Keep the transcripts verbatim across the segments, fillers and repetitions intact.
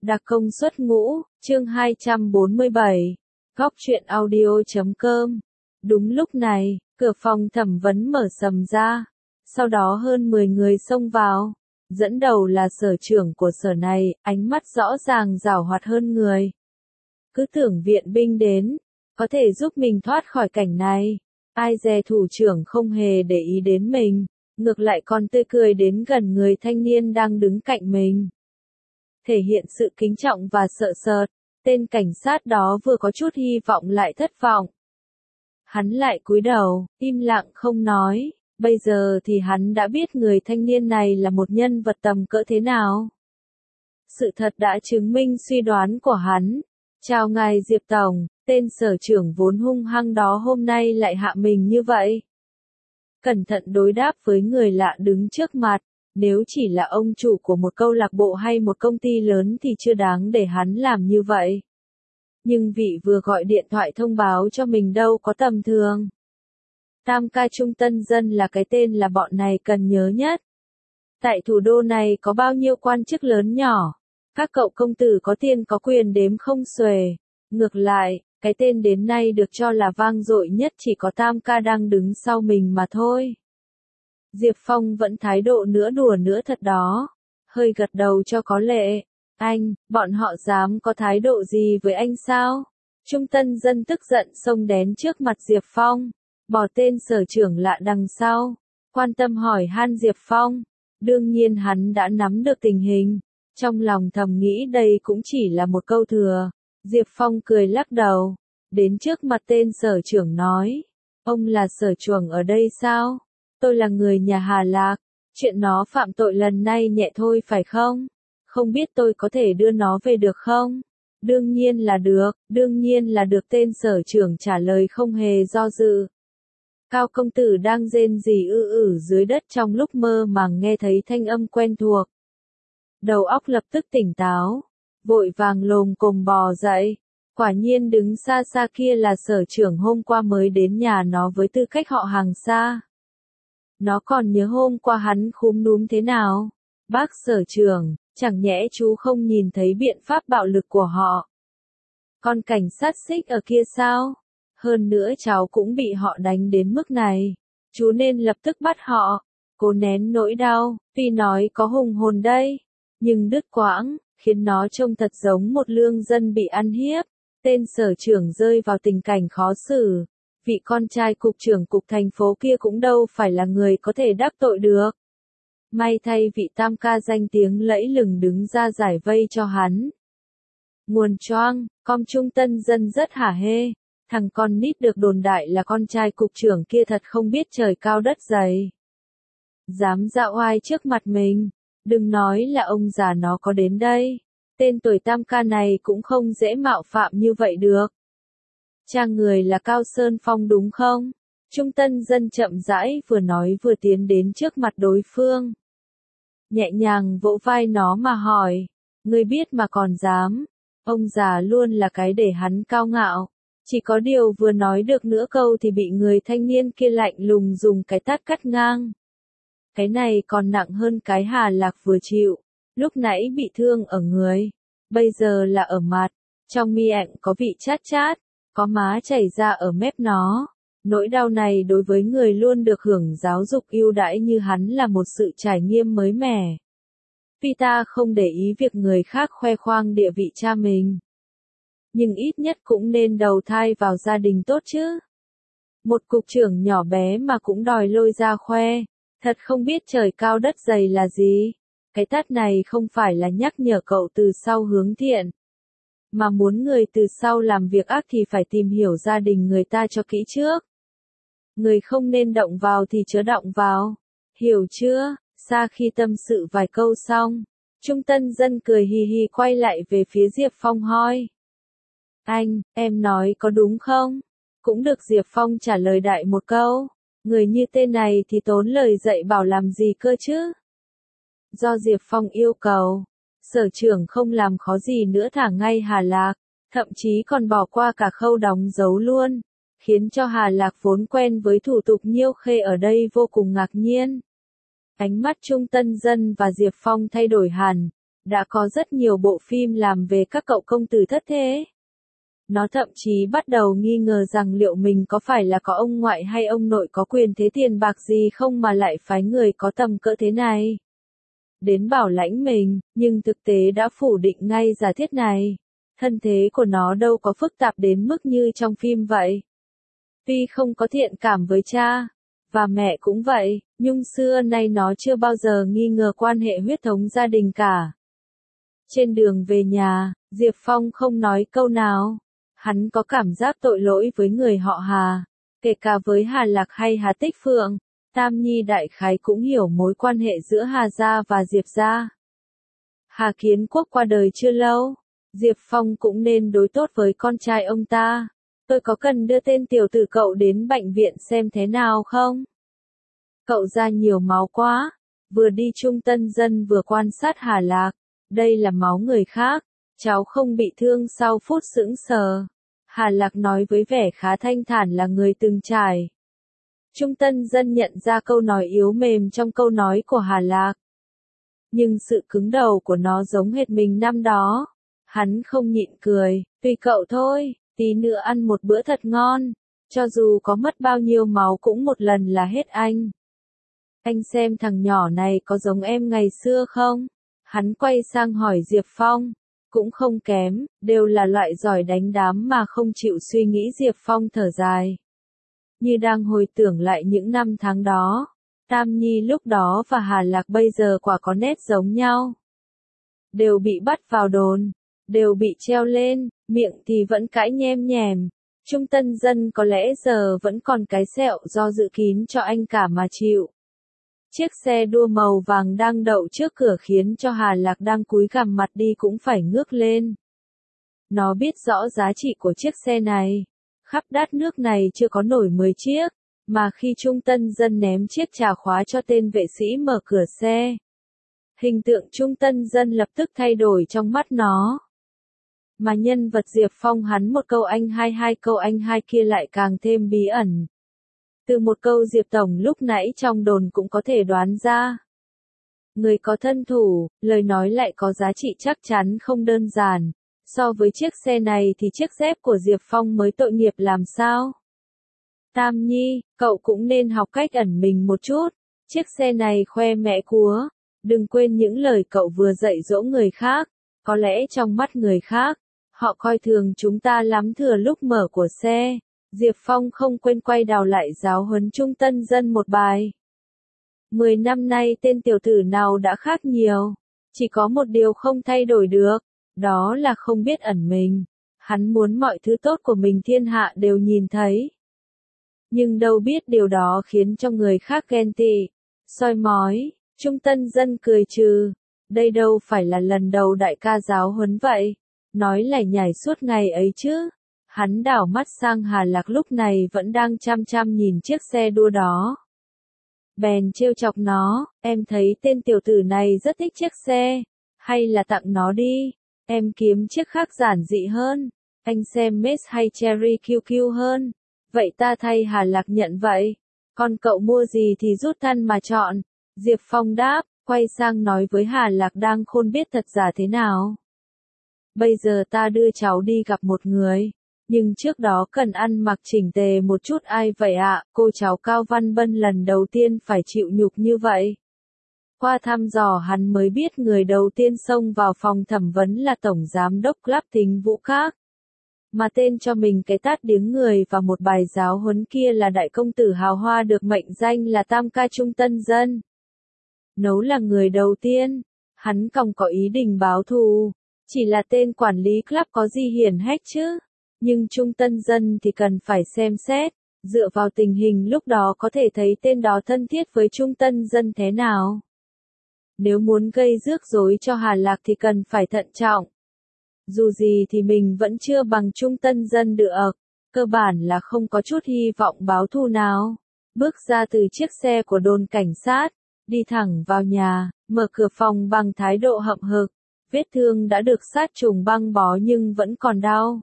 Đặc công suất ngũ, chương hai trăm bốn mươi bảy, góc truyện audio.com. Đúng lúc này, cửa phòng thẩm vấn mở sầm ra. Sau đó hơn mười người xông vào. Dẫn đầu là sở trưởng của sở này, ánh mắt rõ ràng giảo hoạt hơn người. Cứ tưởng viện binh đến, có thể giúp mình thoát khỏi cảnh này. Ai dè thủ trưởng không hề để ý đến mình, ngược lại còn tươi cười đến gần người thanh niên đang đứng cạnh mình. Thể hiện sự kính trọng và sợ sệt, tên cảnh sát đó vừa có chút hy vọng lại thất vọng. Hắn lại cúi đầu, im lặng không nói, bây giờ thì hắn đã biết người thanh niên này là một nhân vật tầm cỡ thế nào. Sự thật đã chứng minh suy đoán của hắn. Chào ngài Diệp Tổng, tên sở trưởng vốn hung hăng đó hôm nay lại hạ mình như vậy. Cẩn thận đối đáp với người lạ đứng trước mặt. Nếu chỉ là ông chủ của một câu lạc bộ hay một công ty lớn thì chưa đáng để hắn làm như vậy. Nhưng vị vừa gọi điện thoại thông báo cho mình đâu có tầm thường. Tam ca Trung Tân Dân là cái tên là bọn này cần nhớ nhất. Tại thủ đô này có bao nhiêu quan chức lớn nhỏ. Các cậu công tử có tiền có quyền đếm không xuể. Ngược lại, cái tên đến nay được cho là vang dội nhất chỉ có Tam ca đang đứng sau mình mà thôi. Diệp Phong vẫn thái độ nửa đùa nửa thật đó. Hơi gật đầu cho có lệ. Anh, bọn họ dám có thái độ gì với anh sao? Trung Tân Dân tức giận xông đến trước mặt Diệp Phong. Bỏ tên sở trưởng lạ đằng sau. Quan tâm hỏi han Diệp Phong. Đương nhiên hắn đã nắm được tình hình. Trong lòng thầm nghĩ đây cũng chỉ là một câu thừa. Diệp Phong cười lắc đầu. Đến trước mặt tên sở trưởng nói. Ông là sở trưởng ở đây sao? Tôi là người nhà Hà Lạc, chuyện nó phạm tội lần này nhẹ thôi phải không? Không biết tôi có thể đưa nó về được không? Đương nhiên là được, đương nhiên là được, tên sở trưởng trả lời không hề do dự. Cao công tử đang rên rỉ ư ử dưới đất trong lúc mơ màng nghe thấy thanh âm quen thuộc. Đầu óc lập tức tỉnh táo, vội vàng lồm cồm bò dậy. Quả nhiên đứng xa xa kia là sở trưởng hôm qua mới đến nhà nó với tư cách họ hàng xa. Nó còn nhớ hôm qua hắn khúm núm thế nào. Bác sở trưởng, chẳng nhẽ chú không nhìn thấy biện pháp bạo lực của họ. Con cảnh sát xích ở kia sao? Hơn nữa cháu cũng bị họ đánh đến mức này. Chú nên lập tức bắt họ. Cố nén nỗi đau, tuy nói có hùng hồn đây. Nhưng đứt quãng, khiến nó trông thật giống một lương dân bị ăn hiếp. Tên sở trưởng rơi vào tình cảnh khó xử. Vị con trai cục trưởng cục thành phố kia cũng đâu phải là người có thể đắc tội được. May thay vị tam ca danh tiếng lẫy lừng đứng ra giải vây cho hắn. Nguồn choang, com Trung Tân Dân rất hả hê. Thằng con nít được đồn đại là con trai cục trưởng kia thật không biết trời cao đất dày. Dám ra oai trước mặt mình. Đừng nói là ông già nó có đến đây. Tên tuổi tam ca này cũng không dễ mạo phạm như vậy được. Cha người là Cao Sơn Phong đúng không? Trung Tân Dân chậm rãi vừa nói vừa tiến đến trước mặt đối phương. Nhẹ nhàng vỗ vai nó mà hỏi. Ngươi biết mà còn dám. Ông già luôn là cái để hắn cao ngạo. Chỉ có điều vừa nói được nửa câu thì bị người thanh niên kia lạnh lùng dùng cái tát cắt ngang. Cái này còn nặng hơn cái Hà Lạc vừa chịu. Lúc nãy bị thương ở người. Bây giờ là ở mặt. Trong miệng có vị chát chát. Có má chảy ra ở mép nó. Nỗi đau này đối với người luôn được hưởng giáo dục ưu đãi như hắn là một sự trải nghiệm mới mẻ. Vì ta không để ý việc người khác khoe khoang địa vị cha mình. Nhưng ít nhất cũng nên đầu thai vào gia đình tốt chứ. Một cục trưởng nhỏ bé mà cũng đòi lôi ra khoe. Thật không biết trời cao đất dày là gì. Cái tát này không phải là nhắc nhở cậu từ sau hướng thiện. Mà muốn người từ sau làm việc ác thì phải tìm hiểu gia đình người ta cho kỹ trước. Người không nên động vào thì chớ động vào. Hiểu chưa? Xa khi tâm sự vài câu xong, Trung Tân Dân cười hì hì quay lại về phía Diệp Phong hỏi. Anh, em nói có đúng không? Cũng được Diệp Phong trả lời đại một câu. Người như tên này thì tốn lời dạy bảo làm gì cơ chứ? Do Diệp Phong yêu cầu. Sở trưởng không làm khó gì nữa thả ngay Hà Lạc, thậm chí còn bỏ qua cả khâu đóng dấu luôn, khiến cho Hà Lạc vốn quen với thủ tục nhiêu khê ở đây vô cùng ngạc nhiên. Ánh mắt Trung Tân Dân và Diệp Phong thay đổi hẳn, Đã có rất nhiều bộ phim làm về các cậu công tử thất thế. Nó thậm chí bắt đầu nghi ngờ rằng liệu mình có phải là có ông ngoại hay ông nội có quyền thế tiền bạc gì không mà lại phái người có tầm cỡ thế này đến bảo lãnh mình, nhưng thực tế đã phủ định ngay giả thiết này. Thân thế của nó đâu có phức tạp đến mức như trong phim vậy. Tuy không có thiện cảm với cha, và mẹ cũng vậy, nhưng xưa nay nó chưa bao giờ nghi ngờ quan hệ huyết thống gia đình cả. Trên đường về nhà, Diệp Phong không nói câu nào. Hắn có cảm giác tội lỗi với người họ Hà, kể cả với Hà Lạc hay Hà Tích Phượng. Tam Nhi đại khái cũng hiểu mối quan hệ giữa Hà gia và Diệp gia. Hà Kiến Quốc qua đời chưa lâu, Diệp Phong cũng nên đối tốt với con trai ông ta. Tôi có cần đưa tên tiểu tử cậu đến bệnh viện xem thế nào không? Cậu ra nhiều máu quá, vừa đi Trung Tân Dân vừa quan sát Hà Lạc. Đây là máu người khác, cháu không bị thương sau phút sững sờ. Hà Lạc nói với vẻ khá thanh thản là người từng trải. Trung Tân Dân nhận ra câu nói yếu mềm trong câu nói của Hà Lạc. Nhưng sự cứng đầu của nó giống hệt mình năm đó. Hắn không nhịn cười, tùy cậu thôi, tí nữa ăn một bữa thật ngon. Cho dù có mất bao nhiêu máu cũng một lần là hết anh. Anh xem thằng nhỏ này có giống em ngày xưa không? Hắn quay sang hỏi Diệp Phong. Cũng không kém, đều là loại giỏi đánh đám mà không chịu suy nghĩ. Diệp Phong thở dài. Như đang hồi tưởng lại những năm tháng đó. Tam Nhi lúc đó và Hà Lạc bây giờ quả có nét giống nhau. Đều bị bắt vào đồn, đều bị treo lên, miệng thì vẫn cãi nhem nhèm. Trung Tân Dân có lẽ giờ vẫn còn cái sẹo do dự kín cho anh cả mà chịu. Chiếc xe đua màu vàng đang đậu trước cửa khiến cho Hà Lạc đang cúi gằm mặt đi cũng phải ngước lên. Nó biết rõ giá trị của chiếc xe này. Khắp đất nước này chưa có nổi mười chiếc, mà khi Trung Tân Dân ném chiếc chìa khóa cho tên vệ sĩ mở cửa xe. Hình tượng Trung Tân Dân lập tức thay đổi trong mắt nó. Mà nhân vật Diệp Phong hắn một câu anh hai hai câu anh hai kia lại càng thêm bí ẩn. Từ một câu Diệp Tổng lúc nãy trong đồn cũng có thể đoán ra. Người có thân thủ, lời nói lại có giá trị chắc chắn không đơn giản. So với chiếc xe này thì chiếc dép của Diệp Phong mới tội nghiệp làm sao? Tam Nhi, cậu cũng nên học cách ẩn mình một chút. Chiếc xe này khoe mẽ cúa. Đừng quên những lời cậu vừa dạy dỗ người khác. Có lẽ trong mắt người khác, họ coi thường chúng ta lắm. Thừa lúc mở của xe, Diệp Phong không quên quay đầu lại giáo huấn Trung Tân Dân một bài. Mười năm nay tên tiểu tử nào đã khác nhiều. Chỉ có một điều không thay đổi được. Đó là không biết ẩn mình. Hắn muốn mọi thứ tốt của mình thiên hạ đều nhìn thấy. Nhưng đâu biết điều đó khiến cho người khác ghen tị, soi mói. Trung Tân Dân cười trừ. Đây đâu phải là lần đầu đại ca giáo huấn vậy. Nói lải nhải suốt ngày ấy chứ. Hắn đảo mắt sang Hà Lạc lúc này vẫn đang chăm chăm nhìn chiếc xe đua đó. Bèn trêu chọc nó, em thấy tên tiểu tử này rất thích chiếc xe. Hay là tặng nó đi. Em kiếm chiếc khác giản dị hơn. Anh xem Mết hay Cherry kiu kiu hơn. Vậy ta thay Hà Lạc nhận vậy. Còn cậu mua gì thì rút thân mà chọn. Diệp Phong đáp, quay sang nói với Hà Lạc đang khôn biết thật giả thế nào. Bây giờ ta đưa cháu đi gặp một người. Nhưng trước đó cần ăn mặc chỉnh tề một chút. Ai vậy ạ? Cô cháu Cao Văn Bân lần đầu tiên phải chịu nhục như vậy. Qua thăm dò hắn mới biết người đầu tiên xông vào phòng thẩm vấn là Tổng Giám đốc Club Thính Vũ Các. Mà tên cho mình cái tát điếng người và một bài giáo huấn kia là đại công tử hào hoa được mệnh danh là Tam Ca Trung Tân Dân. Nấu là người đầu tiên, hắn còng có ý định báo thù, chỉ là tên quản lý club có gì hiển hách chứ. Nhưng Trung Tân Dân thì cần phải xem xét, dựa vào tình hình lúc đó có thể thấy tên đó thân thiết với Trung Tân Dân thế nào. Nếu muốn gây rước rối cho Hà Lạc thì cần phải thận trọng. Dù gì thì mình vẫn chưa bằng Trung Tân Dân được, cơ bản là không có chút hy vọng báo thù nào. Bước ra từ chiếc xe của đồn cảnh sát, đi thẳng vào nhà, mở cửa phòng bằng thái độ hậm hực. Vết thương đã được sát trùng băng bó nhưng vẫn còn đau.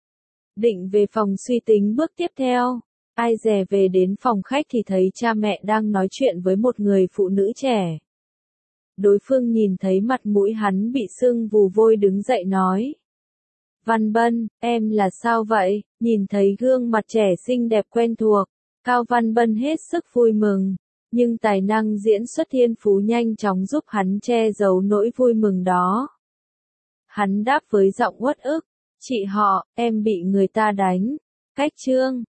Định về phòng suy tính bước tiếp theo. Ai dè về đến phòng khách thì thấy cha mẹ đang nói chuyện với một người phụ nữ trẻ. đối phương nhìn thấy mặt mũi hắn bị sưng vù vôi đứng dậy nói. Văn Bân, em là sao vậy? Nhìn thấy gương mặt trẻ xinh đẹp quen thuộc, Cao Văn Bân hết sức vui mừng, nhưng tài năng diễn xuất thiên phú nhanh chóng giúp hắn che giấu nỗi vui mừng đó. Hắn đáp với giọng uất ức, chị họ, em bị người ta đánh. Cách chương